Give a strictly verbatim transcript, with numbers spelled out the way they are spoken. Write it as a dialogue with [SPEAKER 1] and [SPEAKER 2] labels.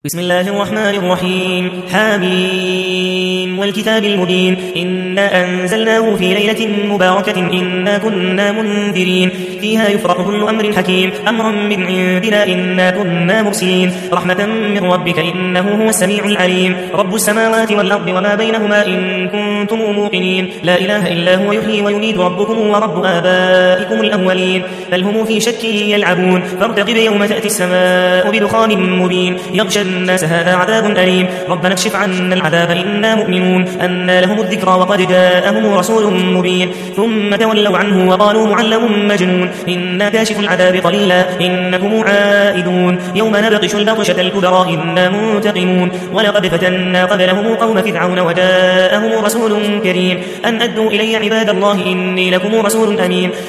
[SPEAKER 1] بسم الله الرحمن الرحيم حميم والكتاب المبين إنا أنزلناه في ليلة مباركة إنا كنا منذرين فيها يفرق كل أمر حكيم أمرا من عندنا إنا كنا مرسلين رحمة من ربك إنه هو السميع العليم رب السماوات والأرض وما بينهما إن كنتم موقنين لا إله إلا هو يحيي ويميت ربكم ورب آبائكم الأولين بل هم في شك يلعبون فارتقب يوم تأتي السماء بدخان مبين يغشى الناس هذا عذاب أليم ربنا اكشف عنا العذاب إنا مؤمنون أنى لهم الذكرى وقد جاءهم رسول مبين ثم تولوا عنه وقالوا معلم مجنون إنا كاشف العذاب قليلا إنكم عائدون يوم نبطش البطشة الكبرى إنا منتقمون ولقد فتنا قبلهم قوم فرعون وجاءهم رسول كريم أن أدوا إلي عباد الله إني لكم رسول أمين